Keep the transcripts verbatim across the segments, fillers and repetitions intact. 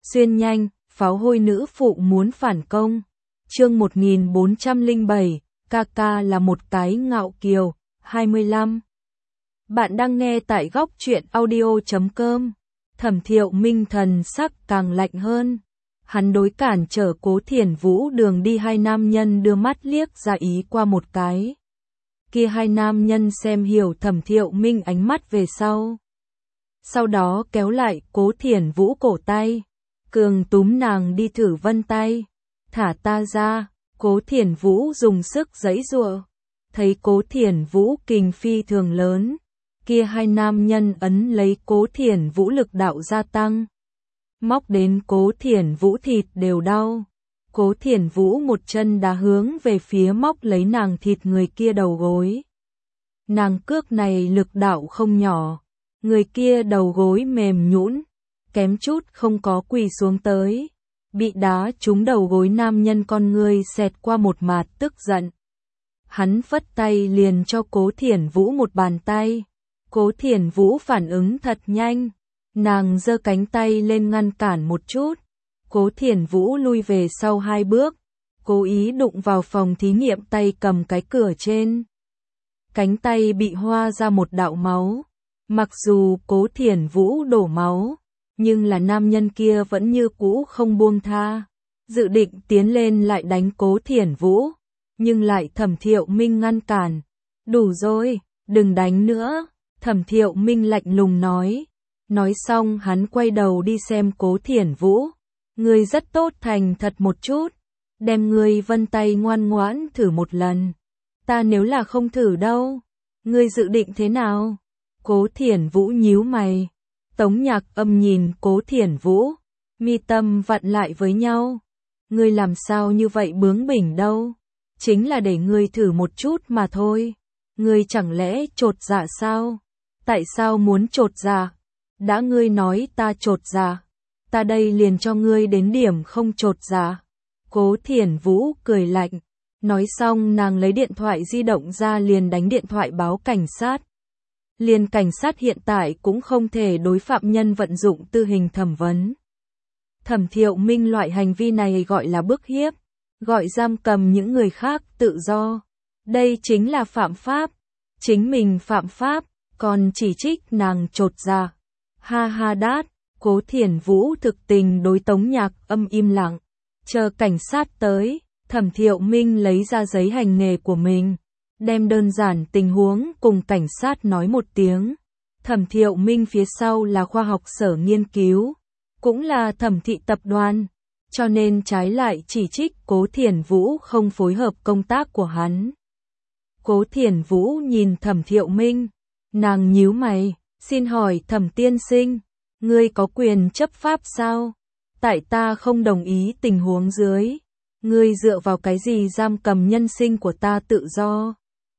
Xuyên nhanh, pháo hôi nữ phụ muốn phản công. Chương một nghìn bốn trăm lẻ bảy, ca ca là một cái ngạo kiều, hai mươi lăm. Bạn đang nghe tại góc truyện audio chấm com. Thẩm Thiệu Minh thần sắc càng lạnh hơn. Hắn đối cản trở Cố Thiển Vũ đường đi, hai nam nhân đưa mắt liếc ra ý qua một cái. Kia hai nam nhân xem hiểu Thẩm Thiệu Minh ánh mắt về sau. Sau đó kéo lại Cố Thiển Vũ cổ tay. Cường túm nàng đi thử vân tay. Thả ta ra. Cố Thiển Vũ dùng sức giãy giụa. Thấy Cố Thiển Vũ kình phi thường lớn. Kia hai nam nhân ấn lấy Cố Thiển Vũ lực đạo gia tăng. Móc đến Cố Thiển Vũ thịt đều đau. Cố Thiển Vũ một chân đá hướng về phía móc lấy nàng thịt người kia đầu gối. Nàng cước này lực đạo không nhỏ. Người kia đầu gối mềm nhũn, kém chút không có quỳ xuống tới. Bị đá trúng đầu gối nam nhân con ngươi xẹt qua một mạt tức giận. Hắn phất tay liền cho Cố Thiển Vũ một bàn tay. Cố Thiển Vũ phản ứng thật nhanh. Nàng giơ cánh tay lên ngăn cản một chút. Cố Thiển Vũ lui về sau hai bước. Cố ý đụng vào phòng thí nghiệm tay cầm cái cửa trên. Cánh tay bị hoa ra một đạo máu. Mặc dù Cố Thiển Vũ đổ máu, nhưng là nam nhân kia vẫn như cũ không buông tha. Dự định tiến lên lại đánh Cố Thiển Vũ, nhưng lại Thẩm Thiệu Minh ngăn cản. Đủ rồi, đừng đánh nữa, Thẩm Thiệu Minh lạnh lùng nói. Nói xong hắn quay đầu đi xem Cố Thiển Vũ. Ngươi rất tốt, thành thật một chút. Đem ngươi vân tay ngoan ngoãn thử một lần. Ta nếu là không thử đâu. Ngươi dự định thế nào? Cố Thiển Vũ nhíu mày. Tống Nhạc Âm nhìn Cố Thiển Vũ. Mi tâm vặn lại với nhau. Ngươi làm sao như vậy bướng bỉnh đâu? Chính là để ngươi thử một chút mà thôi. Ngươi chẳng lẽ chột dạ sao? Tại sao muốn chột dạ? Đã ngươi nói ta chột dạ, ta đây liền cho ngươi đến điểm không chột dạ. Cố Thiển Vũ cười lạnh. Nói xong nàng lấy điện thoại di động ra liền đánh điện thoại báo cảnh sát. Liền cảnh sát hiện tại cũng không thể đối phạm nhân vận dụng tư hình thẩm vấn. Thẩm Thiệu Minh loại hành vi này gọi là bức hiếp, gọi giam cầm những người khác tự do. Đây chính là phạm pháp. Chính mình phạm pháp, còn chỉ trích nàng chột dạ. Ha ha đát, Cố Thiển Vũ thực tình đối Tống Nhạc Âm im lặng. Chờ cảnh sát tới, Thẩm Thiệu Minh lấy ra giấy hành nghề của mình. Đem đơn giản tình huống cùng cảnh sát nói một tiếng. Thẩm Thiệu Minh phía sau là khoa học sở nghiên cứu, cũng là thẩm thị tập đoàn, cho nên trái lại chỉ trích Cố Thiển Vũ không phối hợp công tác của hắn. Cố Thiển Vũ nhìn Thẩm Thiệu Minh, nàng nhíu mày, xin hỏi Thẩm tiên sinh, ngươi có quyền chấp pháp sao? Tại ta không đồng ý tình huống dưới, ngươi dựa vào cái gì giam cầm nhân sinh của ta tự do?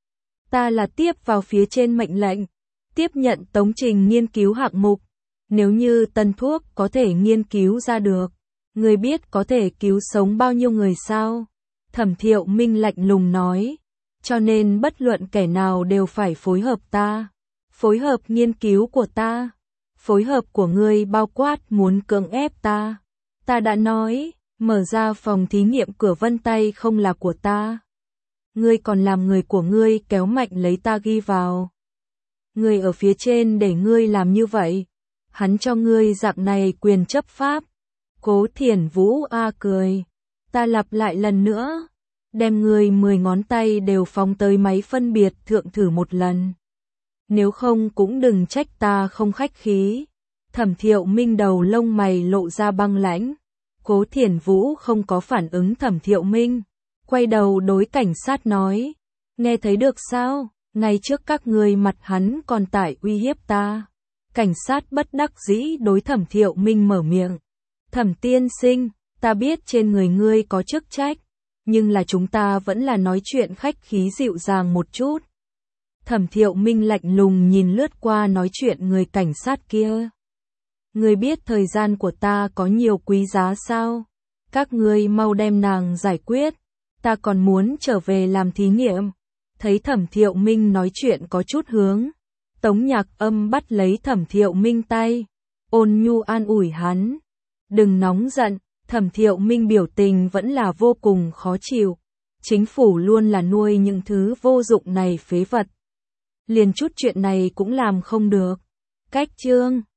Ta là tiếp vào phía trên mệnh lệnh, tiếp nhận tống trình nghiên cứu hạng mục. Nếu như tân thuốc có thể nghiên cứu ra được, ngươi biết có thể cứu sống bao nhiêu người sao? Thẩm Thiệu Minh lạnh lùng nói, cho nên bất luận kẻ nào đều phải phối hợp ta, phối hợp nghiên cứu của ta, phối hợp của ngươi bao quát muốn cưỡng ép ta. Ta đã nói, mở ra phòng thí nghiệm cửa vân tay không là của ta. Ngươi còn làm người của ngươi kéo mạnh lấy ta ghi vào. Ngươi ở phía trên để ngươi làm như vậy. Hắn cho ngươi dạng này quyền chấp pháp. Cố Thiển Vũ a cười. Ta lặp lại lần nữa. Đem ngươi mười ngón tay đều phóng tới máy phân biệt thượng thử một lần. Nếu không cũng đừng trách ta không khách khí. Thẩm Thiệu Minh đầu lông mày lộ ra băng lãnh. Cố Thiển Vũ không có phản ứng Thẩm Thiệu Minh. Quay đầu đối cảnh sát nói, nghe thấy được sao, ngay trước các ngươi mặt hắn còn tải uy hiếp ta. Cảnh sát bất đắc dĩ đối Thẩm Thiệu Minh mở miệng. Thẩm tiên sinh, ta biết trên người ngươi có chức trách, nhưng là chúng ta vẫn là nói chuyện khách khí dịu dàng một chút. Thẩm Thiệu Minh lạnh lùng nhìn lướt qua nói chuyện người cảnh sát kia. Ngươi biết thời gian của ta có nhiều quý giá sao? Các ngươi mau đem nàng giải quyết. Ta còn muốn trở về làm thí nghiệm. Thấy Thẩm Thiệu Minh nói chuyện có chút hướng. Tống Nhạc Âm bắt lấy Thẩm Thiệu Minh tay. Ôn nhu an ủi hắn. Đừng nóng giận, Thẩm Thiệu Minh biểu tình vẫn là vô cùng khó chịu. Chính phủ luôn là nuôi những thứ vô dụng này phế vật. Liền chút chuyện này cũng làm không được. Cách chương